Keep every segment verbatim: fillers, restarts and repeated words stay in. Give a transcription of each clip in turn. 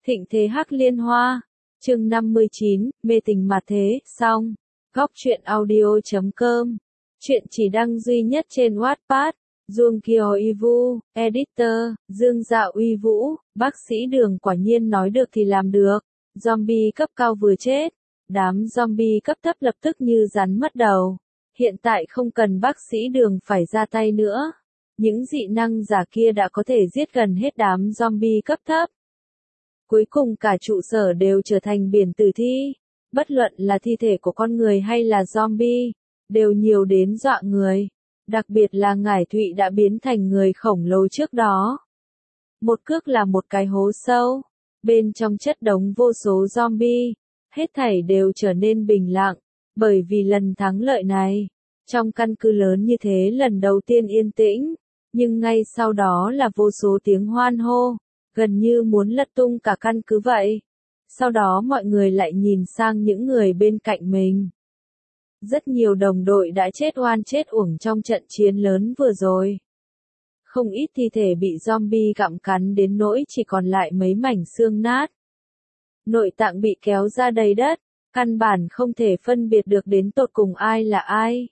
Thịnh thế Hắc Liên Hoa, chương năm mươi chín, mê tình mà thế, xong. Góc truyện audio chấm com. Chuyện chỉ đăng duy nhất trên Wattpad. Duông Kiều Y Vu, Editor, Dương Dạo Uy Vũ, bác sĩ Đường quả nhiên nói được thì làm được. Zombie cấp cao vừa chết. Đám zombie cấp thấp lập tức như rắn mất đầu. Hiện tại không cần bác sĩ Đường phải ra tay nữa. Những dị năng giả kia đã có thể giết gần hết đám zombie cấp thấp. Cuối cùng cả trụ sở đều trở thành biển tử thi. Bất luận là thi thể của con người hay là zombie, đều nhiều đến dọa người. Đặc biệt là Ngải Thụy đã biến thành người khổng lồ trước đó. Một cước là một cái hố sâu. Bên trong chất đống vô số zombie, hết thảy đều trở nên bình lặng. Bởi vì lần thắng lợi này, trong căn cứ lớn như thế lần đầu tiên yên tĩnh. Nhưng ngay sau đó là vô số tiếng hoan hô, gần như muốn lật tung cả căn cứ vậy. Sau đó mọi người lại nhìn sang những người bên cạnh mình. Rất nhiều đồng đội đã chết oan chết uổng trong trận chiến lớn vừa rồi. Không ít thi thể bị zombie gặm cắn đến nỗi chỉ còn lại mấy mảnh xương nát. Nội tạng bị kéo ra đầy đất, căn bản không thể phân biệt được đến tột cùng ai là ai.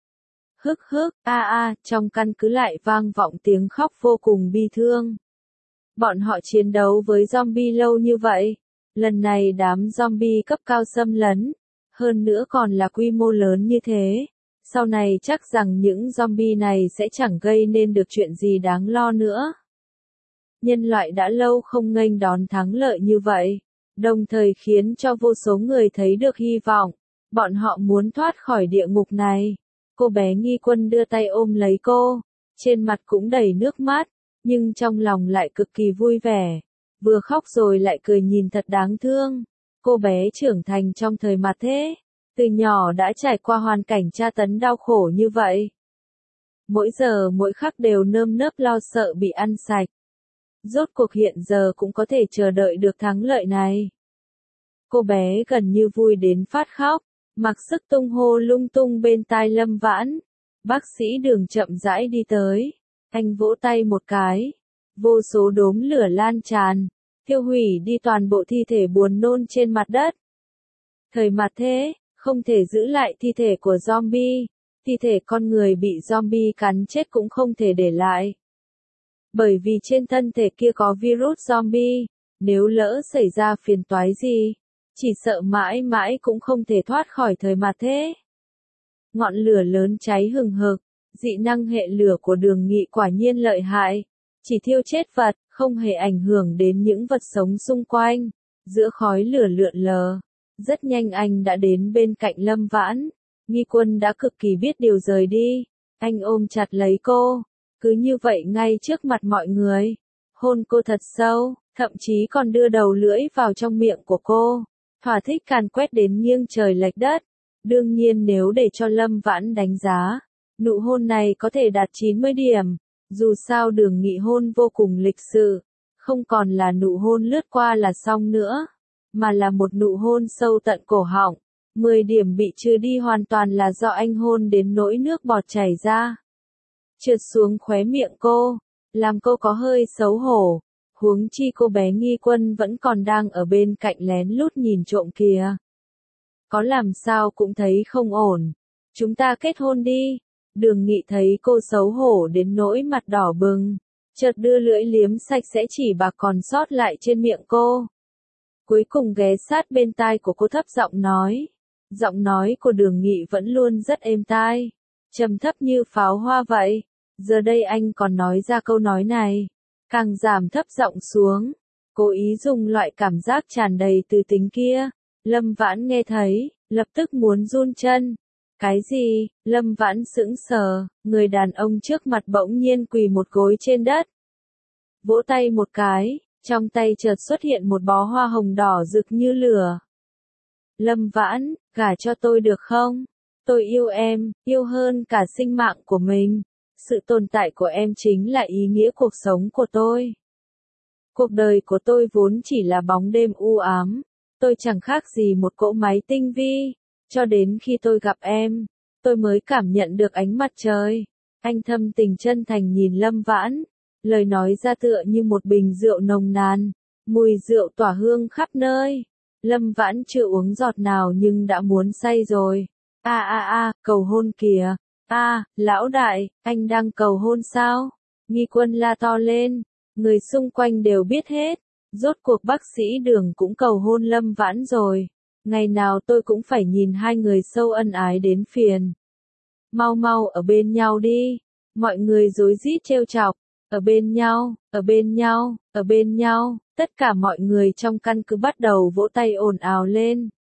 Hức hức, a a, trong căn cứ lại vang vọng tiếng khóc vô cùng bi thương. Bọn họ chiến đấu với zombie lâu như vậy, lần này đám zombie cấp cao xâm lấn, hơn nữa còn là quy mô lớn như thế. Sau này chắc rằng những zombie này sẽ chẳng gây nên được chuyện gì đáng lo nữa. Nhân loại đã lâu không nghênh đón thắng lợi như vậy, đồng thời khiến cho vô số người thấy được hy vọng. Bọn họ muốn thoát khỏi địa ngục này. Cô bé Nghi Quân đưa tay ôm lấy cô, trên mặt cũng đầy nước mắt, nhưng trong lòng lại cực kỳ vui vẻ. Vừa khóc rồi lại cười nhìn thật đáng thương. Cô bé trưởng thành trong thời mặt thế, từ nhỏ đã trải qua hoàn cảnh tra tấn đau khổ như vậy. Mỗi giờ mỗi khắc đều nơm nớp lo sợ bị ăn sạch. Rốt cuộc hiện giờ cũng có thể chờ đợi được thắng lợi này. Cô bé gần như vui đến phát khóc, mặc sức tung hô lung tung bên tai Lâm Vãn. Bác sĩ Đường chậm rãi đi tới, anh vỗ tay một cái, vô số đốm lửa lan tràn, thiêu hủy đi toàn bộ thi thể buồn nôn trên mặt đất. Thời mặt thế, không thể giữ lại thi thể của zombie, thi thể con người bị zombie cắn chết cũng không thể để lại. Bởi vì trên thân thể kia có virus zombie, nếu lỡ xảy ra phiền toái gì, chỉ sợ mãi mãi cũng không thể thoát khỏi thời mặt thế. Ngọn lửa lớn cháy hừng hực, dị năng hệ lửa của Đường Nghị quả nhiên lợi hại, chỉ thiêu chết vật, không hề ảnh hưởng đến những vật sống xung quanh. Giữa khói lửa lượn lờ, rất nhanh anh đã đến bên cạnh Lâm Vãn. Nghi Quân đã cực kỳ biết điều rời đi, anh ôm chặt lấy cô, cứ như vậy ngay trước mặt mọi người, hôn cô thật sâu, thậm chí còn đưa đầu lưỡi vào trong miệng của cô. Thỏa thích càn quét đến nghiêng trời lệch đất. Đương nhiên nếu để cho Lâm Vãn đánh giá, nụ hôn này có thể đạt chín mươi điểm. Dù sao Đường Nghị hôn vô cùng lịch sự, không còn là nụ hôn lướt qua là xong nữa, mà là một nụ hôn sâu tận cổ họng. mười điểm bị trừ đi hoàn toàn là do anh hôn đến nỗi nước bọt chảy ra, trượt xuống khóe miệng cô, làm cô có hơi xấu hổ. Huống chi cô bé Nghi Quân vẫn còn đang ở bên cạnh lén lút nhìn trộm kìa. Có làm sao cũng thấy không ổn. Chúng ta kết hôn đi. Đường Nghị thấy cô xấu hổ đến nỗi mặt đỏ bừng, chợt đưa lưỡi liếm sạch sẽ chỉ bạc còn sót lại trên miệng cô. Cuối cùng ghé sát bên tai của cô thấp giọng nói. Giọng nói của Đường Nghị vẫn luôn rất êm tai, trầm thấp như pháo hoa vậy. Giờ đây anh còn nói ra câu nói này, càng giảm thấp giọng xuống, cố ý dùng loại cảm giác tràn đầy từ tính kia. Lâm Vãn nghe thấy, lập tức muốn run chân. Cái gì? Lâm Vãn sững sờ, người đàn ông trước mặt bỗng nhiên quỳ một gối trên đất. Vỗ tay một cái, trong tay chợt xuất hiện một bó hoa hồng đỏ rực như lửa. Lâm Vãn, gả cho tôi được không? Tôi yêu em, yêu hơn cả sinh mạng của mình. Sự tồn tại của em chính là ý nghĩa cuộc sống của tôi. Cuộc đời của tôi vốn chỉ là bóng đêm u ám. Tôi chẳng khác gì một cỗ máy tinh vi. Cho đến khi tôi gặp em, tôi mới cảm nhận được ánh mặt trời. Anh thâm tình chân thành nhìn Lâm Vãn. Lời nói ra tựa như một bình rượu nồng nàn, Mùi rượu tỏa hương khắp nơi. Lâm Vãn chưa uống giọt nào nhưng đã muốn say rồi. A a a, cầu hôn kìa. A, lão đại, anh đang cầu hôn sao? Nghi Quân la to lên. Người xung quanh đều biết hết. Rốt cuộc bác sĩ Đường cũng cầu hôn Lâm Vãn rồi. Ngày nào tôi cũng phải nhìn hai người sâu ân ái đến phiền. Mau mau ở bên nhau đi. Mọi người rối rít trêu chọc. Ở bên nhau, ở bên nhau, ở bên nhau. Tất cả mọi người trong căn cứ bắt đầu vỗ tay ồn ào lên.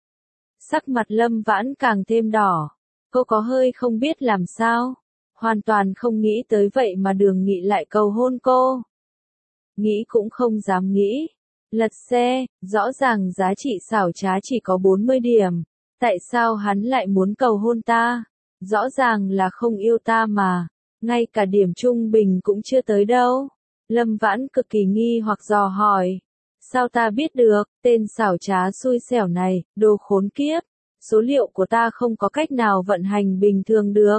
Sắc mặt Lâm Vãn càng thêm đỏ. Cô có hơi không biết làm sao. Hoàn toàn không nghĩ tới vậy mà Đường Nghị lại cầu hôn cô. Nghĩ cũng không dám nghĩ. Lật xe, rõ ràng giá trị xảo trá chỉ có bốn mươi điểm. Tại sao hắn lại muốn cầu hôn ta? Rõ ràng là không yêu ta mà. Ngay cả điểm trung bình cũng chưa tới đâu. Lâm Vãn cực kỳ nghi hoặc dò hỏi. Sao ta biết được, tên xảo trá xui xẻo này, đồ khốn kiếp. Số liệu của ta không có cách nào vận hành bình thường được.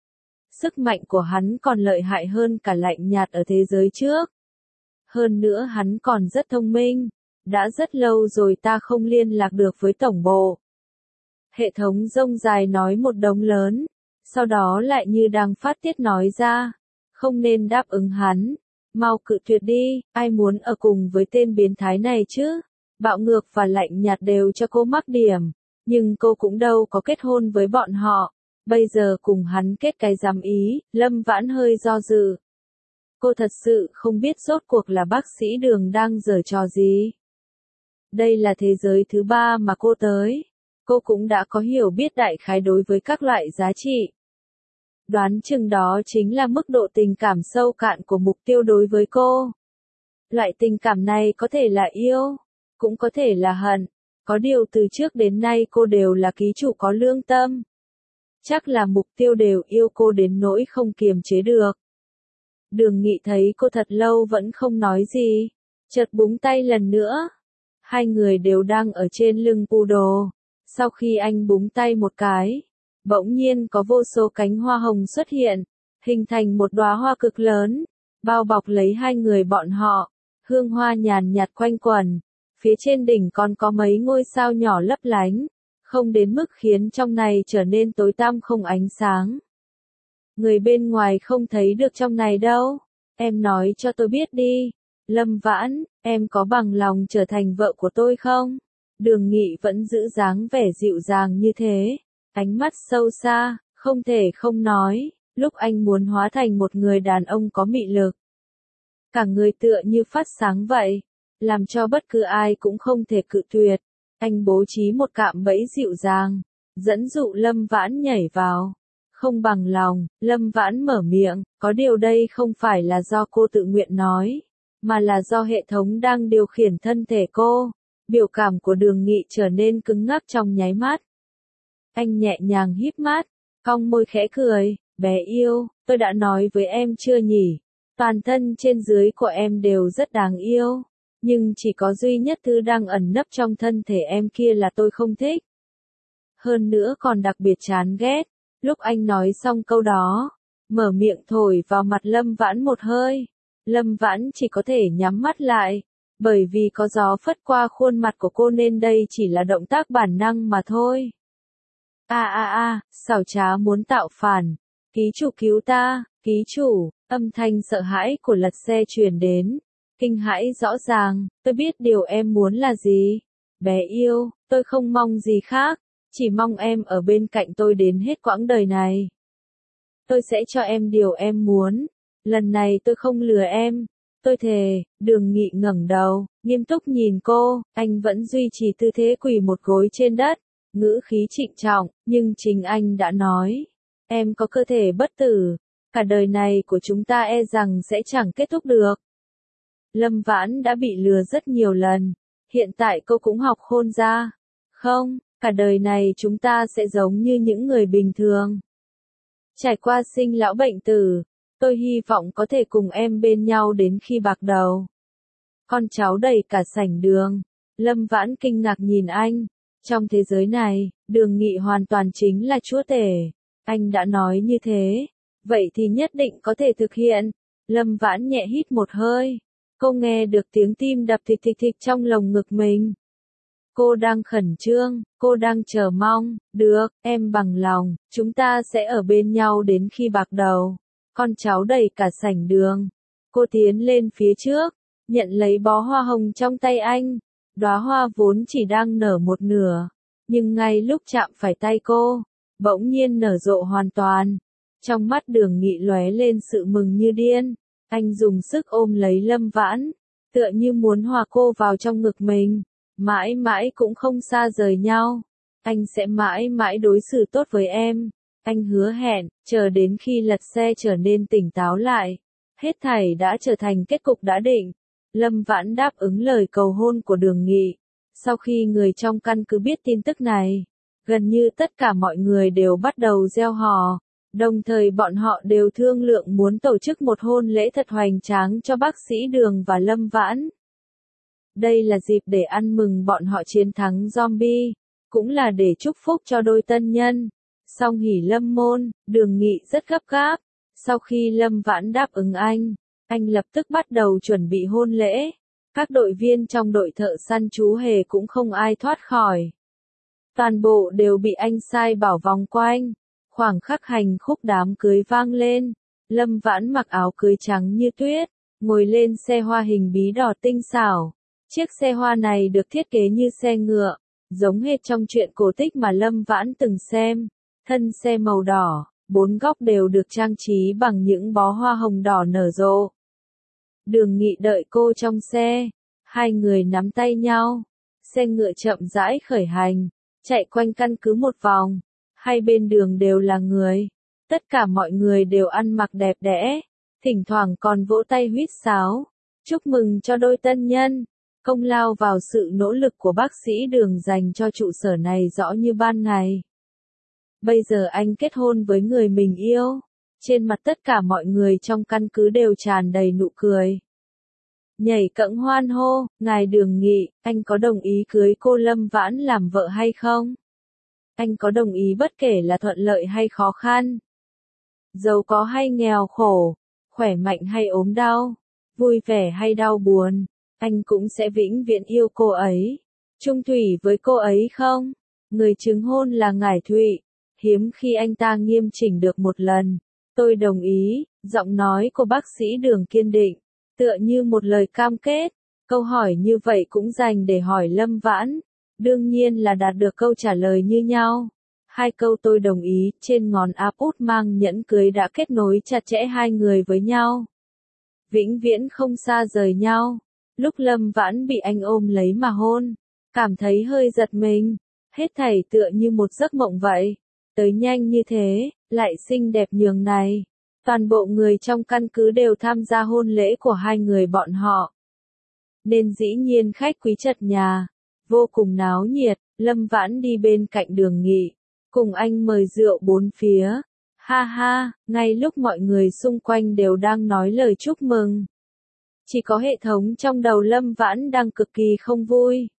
Sức mạnh của hắn còn lợi hại hơn cả lạnh nhạt ở thế giới trước. Hơn nữa hắn còn rất thông minh. Đã rất lâu rồi ta không liên lạc được với tổng bộ. Hệ thống rông dài nói một đống lớn. Sau đó lại như đang phát tiết nói ra. Không nên đáp ứng hắn. Mau cự tuyệt đi, ai muốn ở cùng với tên biến thái này chứ? Bạo ngược và lạnh nhạt đều cho cô mắc điểm. Nhưng cô cũng đâu có kết hôn với bọn họ. Bây giờ cùng hắn kết cái giám ý, Lâm Vãn hơi do dự. Cô thật sự không biết rốt cuộc là bác sĩ Đường đang giở trò gì. Đây là thế giới thứ ba mà cô tới. Cô cũng đã có hiểu biết đại khái đối với các loại giá trị. Đoán chừng đó chính là mức độ tình cảm sâu cạn của mục tiêu đối với cô. Loại tình cảm này có thể là yêu, cũng có thể là hận. Có điều từ trước đến nay cô đều là ký chủ có lương tâm. Chắc là mục tiêu đều yêu cô đến nỗi không kiềm chế được. Đường Nghị thấy cô thật lâu vẫn không nói gì. Chợt búng tay lần nữa. Hai người đều đang ở trên lưng poodle. Sau khi anh búng tay một cái, bỗng nhiên có vô số cánh hoa hồng xuất hiện, hình thành một đóa hoa cực lớn, bao bọc lấy hai người bọn họ. Hương hoa nhàn nhạt quanh quẩn. Phía trên đỉnh còn có mấy ngôi sao nhỏ lấp lánh, không đến mức khiến trong này trở nên tối tăm không ánh sáng. Người bên ngoài không thấy được trong này đâu. Em nói cho tôi biết đi. Lâm Vãn, em có bằng lòng trở thành vợ của tôi không? Đường Nghị vẫn giữ dáng vẻ dịu dàng như thế. Ánh mắt sâu xa, không thể không nói. Lúc anh muốn hóa thành một người đàn ông có mị lực. Cả người tựa như phát sáng vậy. Làm cho bất cứ ai cũng không thể cự tuyệt. Anh bố trí một cạm bẫy dịu dàng. Dẫn dụ Lâm Vãn nhảy vào. Không bằng lòng, Lâm Vãn mở miệng, có điều đây không phải là do cô tự nguyện nói, mà là do hệ thống đang điều khiển thân thể cô. Biểu cảm của Đường Nghị trở nên cứng ngắc trong nháy mắt. Anh nhẹ nhàng híp mắt, cong môi khẽ cười, bé yêu, tôi đã nói với em chưa nhỉ? Toàn thân trên dưới của em đều rất đáng yêu, nhưng chỉ có duy nhất thứ đang ẩn nấp trong thân thể em kia là tôi không thích. Hơn nữa còn đặc biệt chán ghét. Lúc anh nói xong câu đó, mở miệng thổi vào mặt Lâm Vãn một hơi. Lâm Vãn chỉ có thể nhắm mắt lại, bởi vì có gió phất qua khuôn mặt của cô nên đây chỉ là động tác bản năng mà thôi. A a a, xảo trá muốn tạo phản. Ký chủ cứu ta, ký chủ, âm thanh sợ hãi của lật xe truyền đến. Kinh hãi rõ ràng, tôi biết điều em muốn là gì. Bé yêu, tôi không mong gì khác. Chỉ mong em ở bên cạnh tôi đến hết quãng đời này. Tôi sẽ cho em điều em muốn. Lần này tôi không lừa em. Tôi thề. Đường Nghị ngẩng đầu, nghiêm túc nhìn cô. Anh vẫn duy trì tư thế quỳ một gối trên đất. Ngữ khí trịnh trọng, nhưng chính anh đã nói. Em có cơ thể bất tử. Cả đời này của chúng ta e rằng sẽ chẳng kết thúc được. Lâm Vãn đã bị lừa rất nhiều lần. Hiện tại cô cũng học khôn ra. Không. Cả đời này chúng ta sẽ giống như những người bình thường. Trải qua sinh lão bệnh tử, tôi hy vọng có thể cùng em bên nhau đến khi bạc đầu. Con cháu đầy cả sảnh đường. Lâm Vãn kinh ngạc nhìn anh. Trong thế giới này, Đường Nghị hoàn toàn chính là chúa tể. Anh đã nói như thế. Vậy thì nhất định có thể thực hiện. Lâm Vãn nhẹ hít một hơi. Cô nghe được tiếng tim đập thịch thịch thịch trong lồng ngực mình. Cô đang khẩn trương, cô đang chờ mong, được, em bằng lòng, chúng ta sẽ ở bên nhau đến khi bạc đầu. Con cháu đầy cả sảnh đường. Cô tiến lên phía trước, nhận lấy bó hoa hồng trong tay anh. Đóa hoa vốn chỉ đang nở một nửa, nhưng ngay lúc chạm phải tay cô, bỗng nhiên nở rộ hoàn toàn. Trong mắt Đường Nghị lóe lên sự mừng như điên, anh dùng sức ôm lấy Lâm Vãn, tựa như muốn hòa cô vào trong ngực mình, mãi mãi cũng không xa rời nhau. Anh sẽ mãi mãi đối xử tốt với em, anh hứa hẹn, chờ đến khi lật xe trở nên tỉnh táo lại. Hết thảy đã trở thành kết cục đã định. Lâm Vãn đáp ứng lời cầu hôn của Đường Nghị. Sau khi người trong căn cứ biết tin tức này, gần như tất cả mọi người đều bắt đầu reo hò. Đồng thời bọn họ đều thương lượng muốn tổ chức một hôn lễ thật hoành tráng cho bác sĩ Đường và Lâm Vãn. Đây là dịp để ăn mừng bọn họ chiến thắng zombie, cũng là để chúc phúc cho đôi tân nhân. Song hỷ lâm môn, Đường Nghị rất gấp gáp. Sau khi Lâm Vãn đáp ứng anh, anh lập tức bắt đầu chuẩn bị hôn lễ. Các đội viên trong đội thợ săn chú hề cũng không ai thoát khỏi. Toàn bộ đều bị anh sai bảo vòng quanh. Khoảng khắc hành khúc đám cưới vang lên. Lâm Vãn mặc áo cưới trắng như tuyết, ngồi lên xe hoa hình bí đỏ tinh xảo. Chiếc xe hoa này được thiết kế như xe ngựa, giống hệt trong truyện cổ tích mà Lâm Vãn từng xem. Thân xe màu đỏ, bốn góc đều được trang trí bằng những bó hoa hồng đỏ nở rộ. Đường Nghị đợi cô trong xe, hai người nắm tay nhau. Xe ngựa chậm rãi khởi hành, chạy quanh căn cứ một vòng. Hai bên đường đều là người. Tất cả mọi người đều ăn mặc đẹp đẽ, thỉnh thoảng còn vỗ tay huýt sáo. Chúc mừng cho đôi tân nhân. Công lao vào sự nỗ lực của bác sĩ Đường dành cho trụ sở này rõ như ban ngày. Bây giờ anh kết hôn với người mình yêu. Trên mặt tất cả mọi người trong căn cứ đều tràn đầy nụ cười. Nhảy cẫng hoan hô, ngài Đường Nghị, anh có đồng ý cưới cô Lâm Vãn làm vợ hay không? Anh có đồng ý bất kể là thuận lợi hay khó khăn, giàu có hay nghèo khổ, khỏe mạnh hay ốm đau, vui vẻ hay đau buồn, anh cũng sẽ vĩnh viễn yêu cô ấy, chung thủy với cô ấy không? Người chứng hôn là Ngải Thụy, hiếm khi anh ta nghiêm chỉnh được một lần. Tôi đồng ý, giọng nói của bác sĩ Đường kiên định, tựa như một lời cam kết. Câu hỏi như vậy cũng dành để hỏi Lâm Vãn. Đương nhiên là đạt được câu trả lời như nhau. Hai câu tôi đồng ý, trên ngón áp út mang nhẫn cưới đã kết nối chặt chẽ hai người với nhau. Vĩnh viễn không xa rời nhau. Lúc Lâm Vãn bị anh ôm lấy mà hôn, cảm thấy hơi giật mình. Hết thảy tựa như một giấc mộng vậy. Tới nhanh như thế, lại xinh đẹp nhường này. Toàn bộ người trong căn cứ đều tham gia hôn lễ của hai người bọn họ. Nên dĩ nhiên khách quý chật nhà. Vô cùng náo nhiệt, Lâm Vãn đi bên cạnh Đường Nghị, cùng anh mời rượu bốn phía. Ha ha, ngay lúc mọi người xung quanh đều đang nói lời chúc mừng. Chỉ có hệ thống trong đầu Lâm Vãn đang cực kỳ không vui.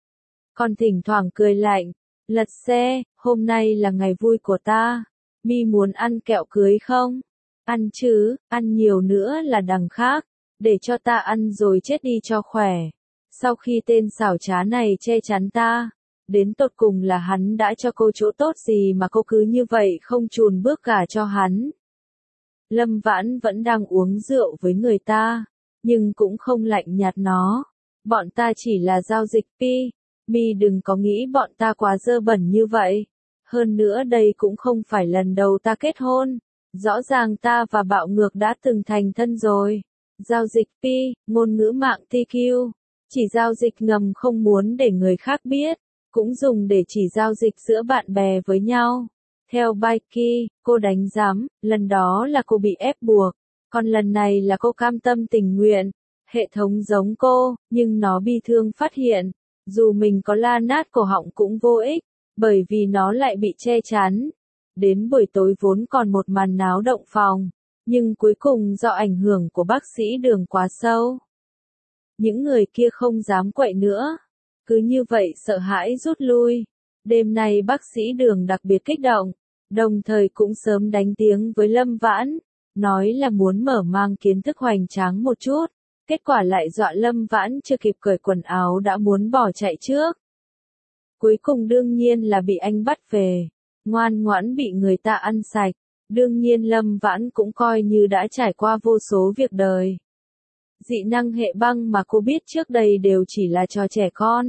Còn thỉnh thoảng cười lạnh, lật xe, hôm nay là ngày vui của ta. Mi muốn ăn kẹo cưới không? Ăn chứ, ăn nhiều nữa là đằng khác, để cho ta ăn rồi chết đi cho khỏe. Sau khi tên xảo trá này che chắn ta, đến tột cùng là hắn đã cho cô chỗ tốt gì mà cô cứ như vậy không chùn bước cả cho hắn. Lâm Vãn vẫn đang uống rượu với người ta, nhưng cũng không lạnh nhạt nó. Bọn ta chỉ là giao dịch pi, mi đừng có nghĩ bọn ta quá dơ bẩn như vậy. Hơn nữa đây cũng không phải lần đầu ta kết hôn, rõ ràng ta và Bạo Ngược đã từng thành thân rồi. Giao dịch pi, ngôn ngữ mạng tê quy. Chỉ giao dịch ngầm không muốn để người khác biết, cũng dùng để chỉ giao dịch giữa bạn bè với nhau. Theo Baiki, cô đánh giám, lần đó là cô bị ép buộc, còn lần này là cô cam tâm tình nguyện. Hệ thống giống cô, nhưng nó bi thương phát hiện, dù mình có la nát cổ họng cũng vô ích, bởi vì nó lại bị che chắn. Đến buổi tối vốn còn một màn náo động phòng, nhưng cuối cùng do ảnh hưởng của bác sĩ Đường quá sâu, những người kia không dám quậy nữa. Cứ như vậy sợ hãi rút lui. Đêm nay bác sĩ Đường đặc biệt kích động, đồng thời cũng sớm đánh tiếng với Lâm Vãn, nói là muốn mở mang kiến thức hoành tráng một chút. Kết Kết quả lại dọa Lâm Vãn chưa kịp cởi quần áo đã muốn bỏ chạy trước. Cuối cùng đương nhiên là bị anh bắt về, ngoan ngoãn bị người ta ăn sạch. Đương nhiên Lâm Vãn cũng coi như đã trải qua vô số việc đời. Dị năng hệ băng mà cô biết trước đây đều chỉ là trò trẻ con.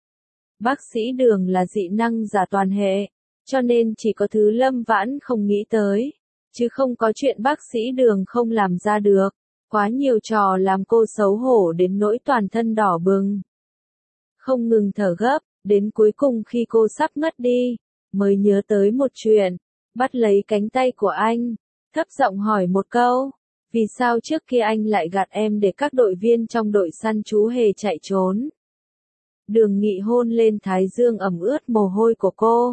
Bác sĩ Đường là dị năng giả toàn hệ, cho nên chỉ có thứ Lâm Vãn không nghĩ tới, chứ không có chuyện bác sĩ Đường không làm ra được. Quá nhiều trò làm cô xấu hổ đến nỗi toàn thân đỏ bừng. Không ngừng thở gấp, đến cuối cùng khi cô sắp ngất đi, mới nhớ tới một chuyện, bắt lấy cánh tay của anh, thấp giọng hỏi một câu, vì sao trước kia anh lại gạt em để các đội viên trong đội săn chú hề chạy trốn. Đường Nghị hôn lên thái dương ẩm ướt mồ hôi của cô.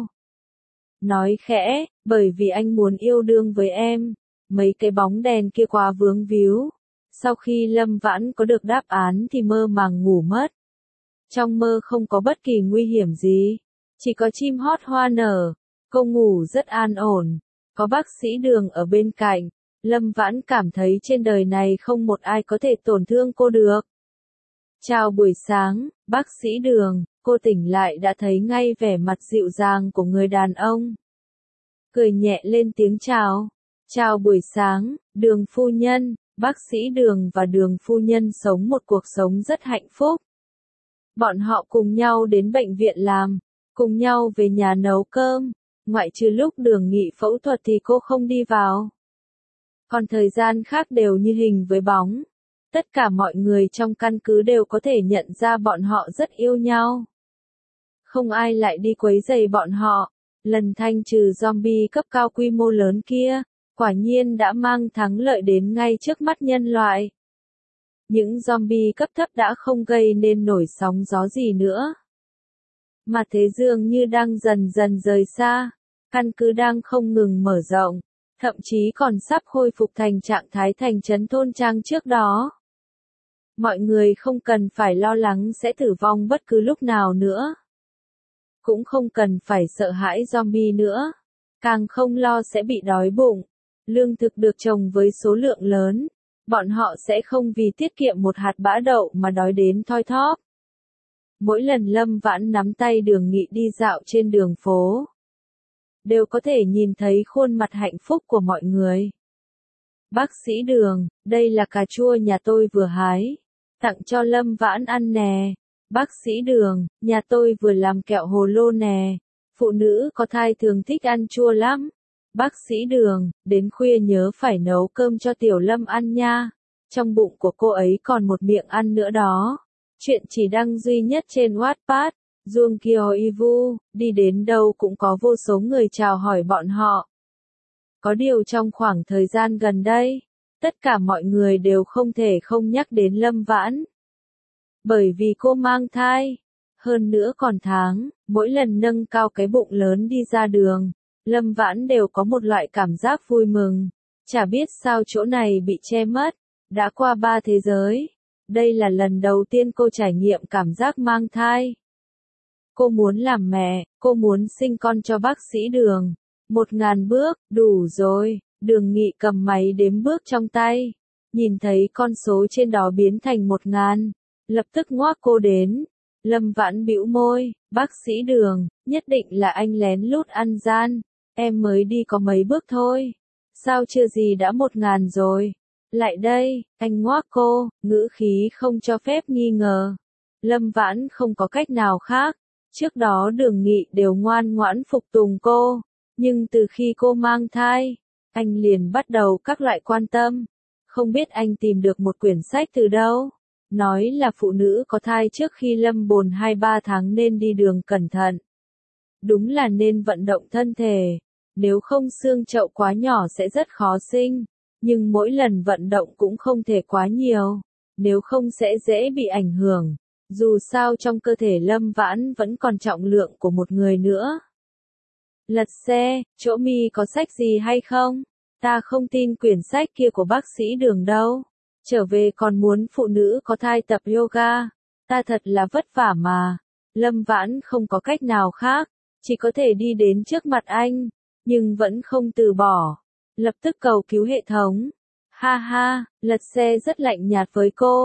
Nói khẽ, bởi vì anh muốn yêu đương với em, mấy cái bóng đèn kia quá vướng víu. Sau khi Lâm Vãn có được đáp án thì mơ màng ngủ mất. Trong mơ không có bất kỳ nguy hiểm gì, chỉ có chim hót hoa nở, cô ngủ rất an ổn, có bác sĩ Đường ở bên cạnh, Lâm Vãn cảm thấy trên đời này không một ai có thể tổn thương cô được. Chào buổi sáng, bác sĩ Đường, cô tỉnh lại đã thấy ngay vẻ mặt dịu dàng của người đàn ông. Cười nhẹ lên tiếng chào, chào buổi sáng, Đường phu nhân. Bác sĩ Đường và Đường phu nhân sống một cuộc sống rất hạnh phúc. Bọn họ cùng nhau đến bệnh viện làm, cùng nhau về nhà nấu cơm, ngoại trừ lúc Đường Nghị phẫu thuật thì cô không đi vào. Còn thời gian khác đều như hình với bóng. Tất cả mọi người trong căn cứ đều có thể nhận ra bọn họ rất yêu nhau. Không ai lại đi quấy rầy bọn họ. Lần thanh trừ zombie cấp cao quy mô lớn kia, quả nhiên đã mang thắng lợi đến ngay trước mắt nhân loại. Những zombie cấp thấp đã không gây nên nổi sóng gió gì nữa. Mà thế dường như đang dần dần rời xa, căn cứ đang không ngừng mở rộng, thậm chí còn sắp khôi phục thành trạng thái thành trấn thôn trang trước đó. Mọi người không cần phải lo lắng sẽ tử vong bất cứ lúc nào nữa. Cũng không cần phải sợ hãi zombie nữa. Càng không lo sẽ bị đói bụng. Lương thực được trồng với số lượng lớn. Bọn họ sẽ không vì tiết kiệm một hạt bã đậu mà đói đến thoi thóp. Mỗi lần Lâm Vãn nắm tay Đường Nghị đi dạo trên đường phố, đều có thể nhìn thấy khuôn mặt hạnh phúc của mọi người. Bác sĩ Đường, đây là cà chua nhà tôi vừa hái, tặng cho Lâm Vãn ăn nè. Bác sĩ Đường, nhà tôi vừa làm kẹo hồ lô nè. Phụ nữ có thai thường thích ăn chua lắm. Bác sĩ Đường, đến khuya nhớ phải nấu cơm cho Tiểu Lâm ăn nha. Trong bụng của cô ấy còn một miệng ăn nữa đó. Chuyện chỉ đăng duy nhất trên Wattpad. Juong Kyo Ivu, đi đến đâu cũng có vô số người chào hỏi bọn họ. Có điều trong khoảng thời gian gần đây, tất cả mọi người đều không thể không nhắc đến Lâm Vãn. Bởi vì cô mang thai, hơn nữa còn tháng, mỗi lần nâng cao cái bụng lớn đi ra đường, Lâm Vãn đều có một loại cảm giác vui mừng. Chả biết sao chỗ này bị che mất, đã qua ba thế giới. Đây là lần đầu tiên cô trải nghiệm cảm giác mang thai. Cô muốn làm mẹ, cô muốn sinh con cho bác sĩ Đường. Một ngàn bước, đủ rồi. Đường Nghị cầm máy đếm bước trong tay. Nhìn thấy con số trên đó biến thành một ngàn. Lập tức ngoác cô đến. Lâm Vãn bĩu môi, bác sĩ Đường, nhất định là anh lén lút ăn gian. Em mới đi có mấy bước thôi. Sao chưa gì đã một ngàn rồi. Lại đây, anh ngoác cô, ngữ khí không cho phép nghi ngờ. Lâm Vãn không có cách nào khác. Trước đó Đường Nghị đều ngoan ngoãn phục tùng cô. Nhưng từ khi cô mang thai, anh liền bắt đầu các loại quan tâm. Không biết anh tìm được một quyển sách từ đâu. Nói là phụ nữ có thai trước khi lâm bồn hai ba tháng nên đi đường cẩn thận. Đúng là nên vận động thân thể. Nếu không xương chậu quá nhỏ sẽ rất khó sinh. Nhưng mỗi lần vận động cũng không thể quá nhiều. Nếu không sẽ dễ bị ảnh hưởng. Dù sao trong cơ thể Lâm Vãn vẫn còn trọng lượng của một người nữa. Lật xe, chỗ mi có sách gì hay không? Ta không tin quyển sách kia của bác sĩ Đường đâu. Trở về còn muốn phụ nữ có thai tập yoga. Ta thật là vất vả mà. Lâm Vãn không có cách nào khác. Chỉ có thể đi đến trước mặt anh. Nhưng vẫn không từ bỏ. Lập tức cầu cứu hệ thống. Ha ha, lật xe rất lạnh nhạt với cô.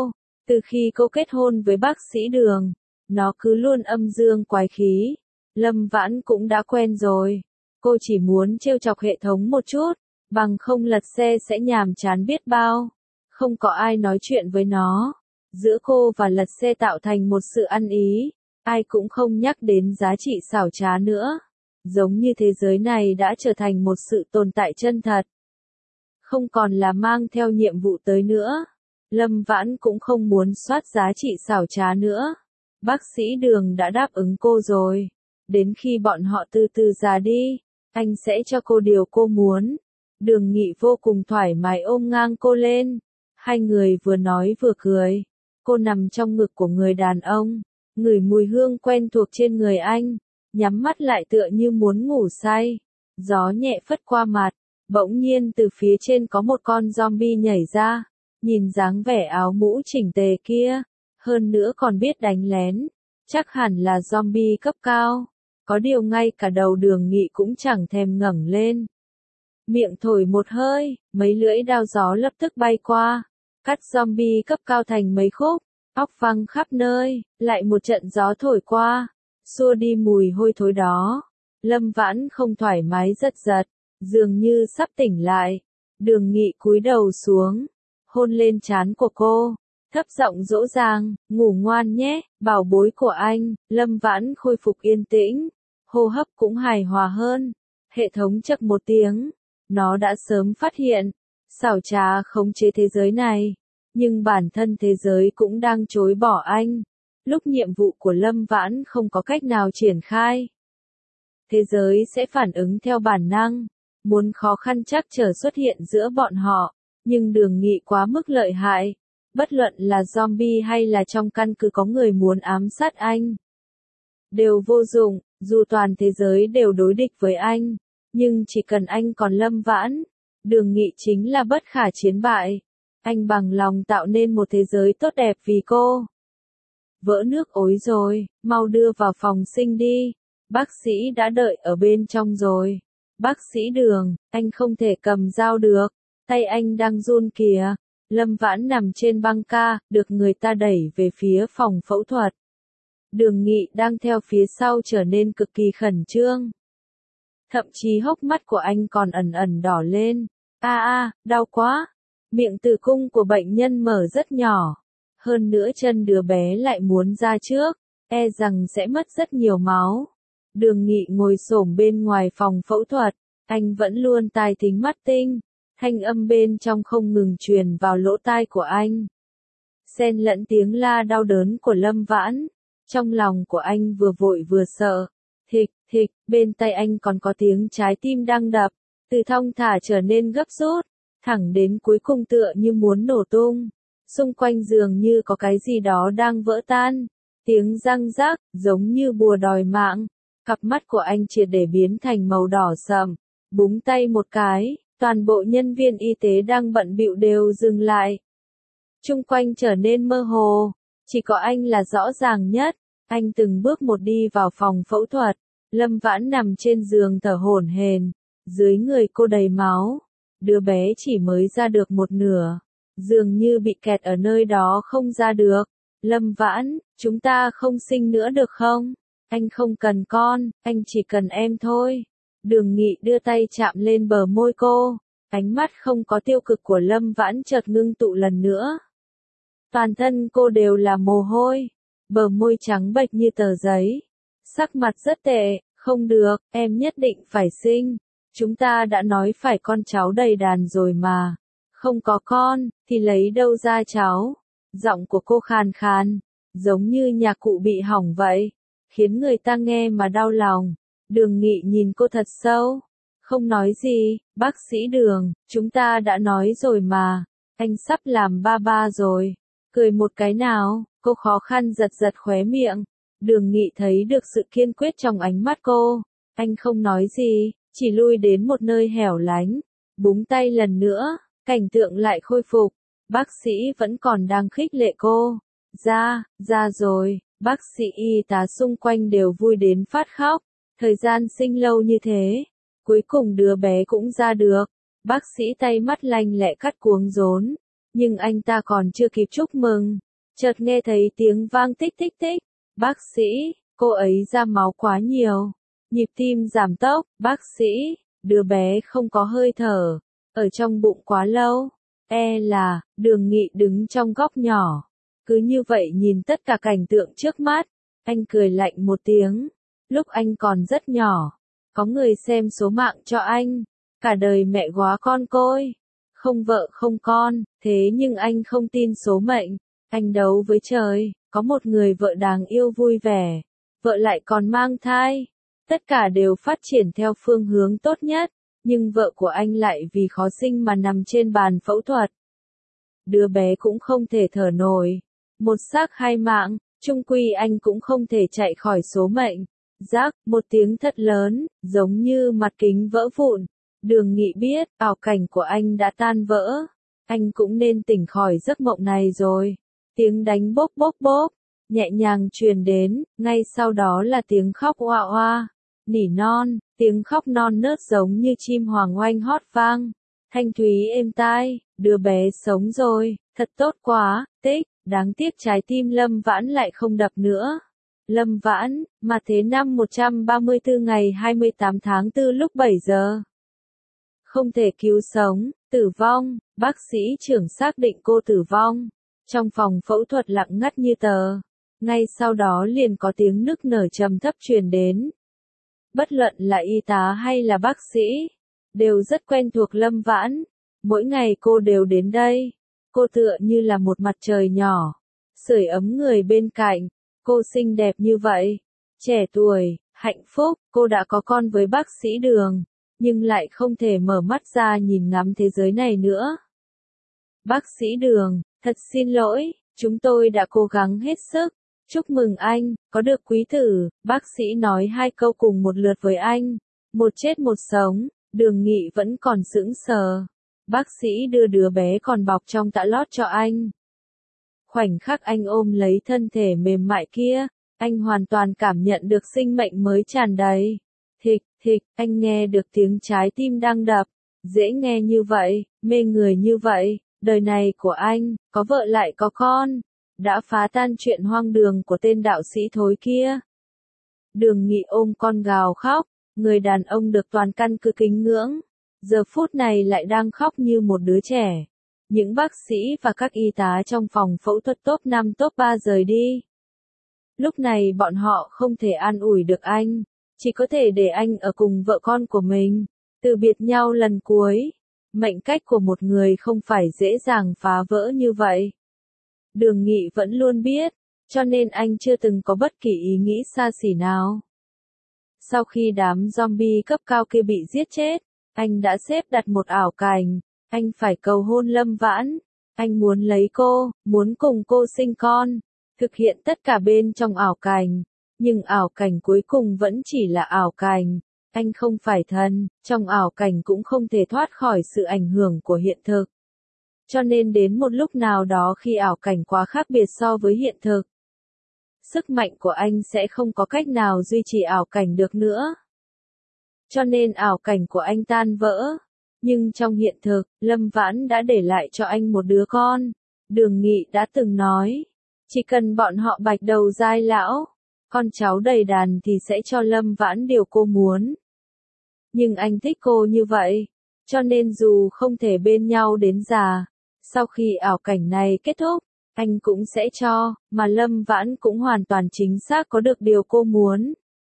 Từ khi cô kết hôn với bác sĩ Đường, nó cứ luôn âm dương quái khí. Lâm Vãn cũng đã quen rồi. Cô chỉ muốn trêu chọc hệ thống một chút, bằng không lật xe sẽ nhàm chán biết bao. Không có ai nói chuyện với nó. Giữa cô và lật xe tạo thành một sự ăn ý. Ai cũng không nhắc đến giá trị xảo trá nữa. Giống như thế giới này đã trở thành một sự tồn tại chân thật. Không còn là mang theo nhiệm vụ tới nữa. Lâm Vãn cũng không muốn soát giá trị xảo trá nữa. Bác sĩ Đường đã đáp ứng cô rồi. Đến khi bọn họ từ từ già đi, anh sẽ cho cô điều cô muốn. Đường Nghị vô cùng thoải mái ôm ngang cô lên. Hai người vừa nói vừa cười. Cô nằm trong ngực của người đàn ông, ngửi mùi hương quen thuộc trên người anh, nhắm mắt lại tựa như muốn ngủ say. Gió nhẹ phất qua mặt, bỗng nhiên từ phía trên có một con zombie nhảy ra. Nhìn dáng vẻ áo mũ chỉnh tề kia, hơn nữa còn biết đánh lén, chắc hẳn là zombie cấp cao. Có điều ngay cả đầu Đường Nghị cũng chẳng thèm ngẩng lên. Miệng thổi một hơi, mấy lưỡi đao gió lập tức bay qua, cắt zombie cấp cao thành mấy khúc, óc văng khắp nơi, lại một trận gió thổi qua, xua đi mùi hôi thối đó. Lâm Vãn không thoải mái giật giật, dường như sắp tỉnh lại. Đường Nghị cúi đầu xuống, hôn lên trán của cô, thấp giọng dỗ dàng, ngủ ngoan nhé, bảo bối của anh. Lâm Vãn khôi phục yên tĩnh, hô hấp cũng hài hòa hơn. Hệ thống chậc một tiếng, nó đã sớm phát hiện, xảo trá khống chế thế giới này, nhưng bản thân thế giới cũng đang chối bỏ anh. Lúc nhiệm vụ của Lâm Vãn không có cách nào triển khai, thế giới sẽ phản ứng theo bản năng, muốn khó khăn chắc trở xuất hiện giữa bọn họ. Nhưng Đường Nghị quá mức lợi hại, bất luận là zombie hay là trong căn cứ có người muốn ám sát anh, đều vô dụng. Dù toàn thế giới đều đối địch với anh, nhưng chỉ cần anh còn Lâm Vãn, Đường Nghị chính là bất khả chiến bại. Anh bằng lòng tạo nên một thế giới tốt đẹp vì cô. Vỡ nước ối rồi, mau đưa vào phòng sinh đi. Bác sĩ đã đợi ở bên trong rồi. Bác sĩ Đường, anh không thể cầm dao được. Tay anh đang run kìa. Lâm Vãn nằm trên băng ca, được người ta đẩy về phía phòng phẫu thuật. Đường Nghị đang theo phía sau trở nên cực kỳ khẩn trương. Thậm chí hốc mắt của anh còn ẩn ẩn đỏ lên. A a, đau quá. Miệng tử cung của bệnh nhân mở rất nhỏ. Hơn nữa chân đứa bé lại muốn ra trước, e rằng sẽ mất rất nhiều máu. Đường Nghị ngồi xổm bên ngoài phòng phẫu thuật, anh vẫn luôn tai thính mắt tinh. Thanh âm bên trong không ngừng truyền vào lỗ tai của anh. Xen lẫn tiếng la đau đớn của Lâm Vãn. Trong lòng của anh vừa vội vừa sợ. Thịch, thịch, bên tay anh còn có tiếng trái tim đang đập, từ thong thả trở nên gấp rút, thẳng đến cuối cùng tựa như muốn nổ tung. Xung quanh dường như có cái gì đó đang vỡ tan. Tiếng răng rắc, giống như bùa đòi mạng. Cặp mắt của anh triệt để biến thành màu đỏ sậm. Búng tay một cái, toàn bộ nhân viên y tế đang bận bịu đều dừng lại. Chung quanh trở nên mơ hồ. Chỉ có anh là rõ ràng nhất. Anh từng bước một đi vào phòng phẫu thuật. Lâm Vãn nằm trên giường thở hổn hển. Dưới người cô đầy máu. Đứa bé chỉ mới ra được một nửa. Dường như bị kẹt ở nơi đó không ra được. Lâm Vãn, chúng ta không sinh nữa được không? Anh không cần con, anh chỉ cần em thôi. Đường Nghị đưa tay chạm lên bờ môi cô. Ánh mắt không có tiêu cực của Lâm Vãn chợt ngưng tụ lần nữa. Toàn thân cô đều là mồ hôi. Bờ môi trắng bệch như tờ giấy. Sắc mặt rất tệ, không được, em nhất định phải sinh. Chúng ta đã nói phải con cháu đầy đàn rồi mà. Không có con, thì lấy đâu ra cháu. Giọng của cô khàn khàn, giống như nhạc cụ bị hỏng vậy. Khiến người ta nghe mà đau lòng. Đường Nghị nhìn cô thật sâu. Không nói gì, bác sĩ Đường, chúng ta đã nói rồi mà. Anh sắp làm ba ba rồi. Cười một cái nào, cô khó khăn giật giật khóe miệng. Đường Nghị thấy được sự kiên quyết trong ánh mắt cô. Anh không nói gì, chỉ lui đến một nơi hẻo lánh. Búng tay lần nữa, cảnh tượng lại khôi phục. Bác sĩ vẫn còn đang khích lệ cô. Ra, ra rồi, bác sĩ y tá xung quanh đều vui đến phát khóc. Thời gian sinh lâu như thế, cuối cùng đứa bé cũng ra được. Bác sĩ tay mắt lanh lẹ cắt cuống rốn, nhưng anh ta còn chưa kịp chúc mừng. Chợt nghe thấy tiếng vang tích tích tích. Bác sĩ, cô ấy ra máu quá nhiều. Nhịp tim giảm tốc, bác sĩ, đứa bé không có hơi thở, ở trong bụng quá lâu. E là, Đường Nghị đứng trong góc nhỏ. Cứ như vậy nhìn tất cả cảnh tượng trước mắt, anh cười lạnh một tiếng. Lúc anh còn rất nhỏ, có người xem số mạng cho anh. Cả đời mẹ góa con côi, không vợ không con, thế nhưng anh không tin số mệnh. Anh đấu với trời, có một người vợ đáng yêu vui vẻ, vợ lại còn mang thai. Tất cả đều phát triển theo phương hướng tốt nhất, nhưng vợ của anh lại vì khó sinh mà nằm trên bàn phẫu thuật. Đứa bé cũng không thể thở nổi. Một xác hai mạng, chung quy anh cũng không thể chạy khỏi số mệnh. Rắc, một tiếng thật lớn, giống như mặt kính vỡ vụn. Đường Nghị biết, ảo cảnh của anh đã tan vỡ. Anh cũng nên tỉnh khỏi giấc mộng này rồi. Tiếng đánh bốp bốp bốp, nhẹ nhàng truyền đến, ngay sau đó là tiếng khóc oa oa, nỉ non, tiếng khóc non nớt giống như chim hoàng oanh hót vang. Thanh thúy êm tai, đứa bé sống rồi, thật tốt quá, tích, đáng tiếc trái tim Lâm Vãn lại không đập nữa. Lâm Vãn, mà thế năm một trăm ba mươi tư ngày hai mươi tám tháng tư lúc bảy giờ. Không thể cứu sống, tử vong, bác sĩ trưởng xác định cô tử vong. Trong phòng phẫu thuật lặng ngắt như tờ. Ngay sau đó liền có tiếng nức nở trầm thấp truyền đến. Bất luận là y tá hay là bác sĩ, đều rất quen thuộc Lâm Vãn. Mỗi ngày cô đều đến đây. Cô tựa như là một mặt trời nhỏ, sưởi ấm người bên cạnh. Cô xinh đẹp như vậy, trẻ tuổi, hạnh phúc, cô đã có con với bác sĩ Đường, nhưng lại không thể mở mắt ra nhìn ngắm thế giới này nữa. Bác sĩ Đường, thật xin lỗi, chúng tôi đã cố gắng hết sức. Chúc mừng anh, có được quý tử, bác sĩ nói hai câu cùng một lượt với anh. Một chết một sống, Đường Nghị vẫn còn sững sờ. Bác sĩ đưa đứa bé còn bọc trong tã lót cho anh. Khoảnh khắc anh ôm lấy thân thể mềm mại kia, anh hoàn toàn cảm nhận được sinh mệnh mới tràn đầy. Thịch, thịch, anh nghe được tiếng trái tim đang đập. Dễ nghe như vậy, mê người như vậy, đời này của anh, có vợ lại có con, đã phá tan chuyện hoang đường của tên đạo sĩ thối kia. Đường Nghị ôm con gào khóc, người đàn ông được toàn căn cứ kính ngưỡng, giờ phút này lại đang khóc như một đứa trẻ. Những bác sĩ và các y tá trong phòng phẫu thuật top năm top ba rời đi. Lúc này bọn họ không thể an ủi được anh, chỉ có thể để anh ở cùng vợ con của mình, từ biệt nhau lần cuối. Mệnh cách của một người không phải dễ dàng phá vỡ như vậy. Đường Nghị vẫn luôn biết, cho nên anh chưa từng có bất kỳ ý nghĩ xa xỉ nào. Sau khi đám zombie cấp cao kia bị giết chết, anh đã xếp đặt một ảo cảnh. Anh phải cầu hôn Lâm Vãn. Anh muốn lấy cô, muốn cùng cô sinh con, thực hiện tất cả bên trong ảo cảnh. Nhưng ảo cảnh cuối cùng vẫn chỉ là ảo cảnh. Anh không phải thần, trong ảo cảnh cũng không thể thoát khỏi sự ảnh hưởng của hiện thực. Cho nên đến một lúc nào đó khi ảo cảnh quá khác biệt so với hiện thực, sức mạnh của anh sẽ không có cách nào duy trì ảo cảnh được nữa. Cho nên ảo cảnh của anh tan vỡ. Nhưng trong hiện thực, Lâm Vãn đã để lại cho anh một đứa con. Đường Nghị đã từng nói, chỉ cần bọn họ bạch đầu dai lão, con cháu đầy đàn thì sẽ cho Lâm Vãn điều cô muốn. Nhưng anh thích cô như vậy, cho nên dù không thể bên nhau đến già, sau khi ảo cảnh này kết thúc, anh cũng sẽ cho, mà Lâm Vãn cũng hoàn toàn chính xác có được điều cô muốn.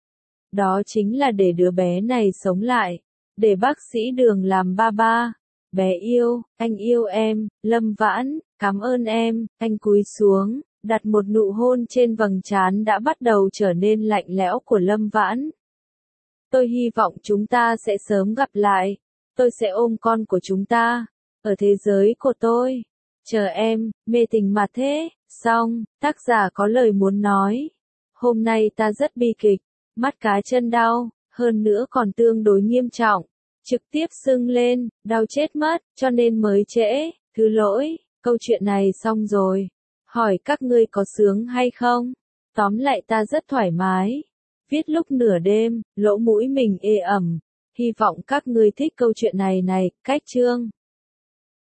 Đó chính là để đứa bé này sống lại. Để bác sĩ Đường làm ba ba. Bé yêu, anh yêu em, Lâm Vãn, cảm ơn em. Anh cúi xuống, đặt một nụ hôn trên vầng trán đã bắt đầu trở nên lạnh lẽo của Lâm Vãn. Tôi hy vọng chúng ta sẽ sớm gặp lại. Tôi sẽ ôm con của chúng ta, ở thế giới của tôi. Chờ em, mê tình mà thế. Xong, tác giả có lời muốn nói. Hôm nay ta rất bi kịch, mắt cá chân đau, hơn nữa còn tương đối nghiêm trọng. Trực tiếp sưng lên, đau chết mất, cho nên mới trễ, thứ lỗi, câu chuyện này xong rồi. Hỏi các ngươi có sướng hay không? Tóm lại ta rất thoải mái. Viết lúc nửa đêm, lỗ mũi mình ê ẩm. Hy vọng các ngươi thích câu chuyện này này, cách chương.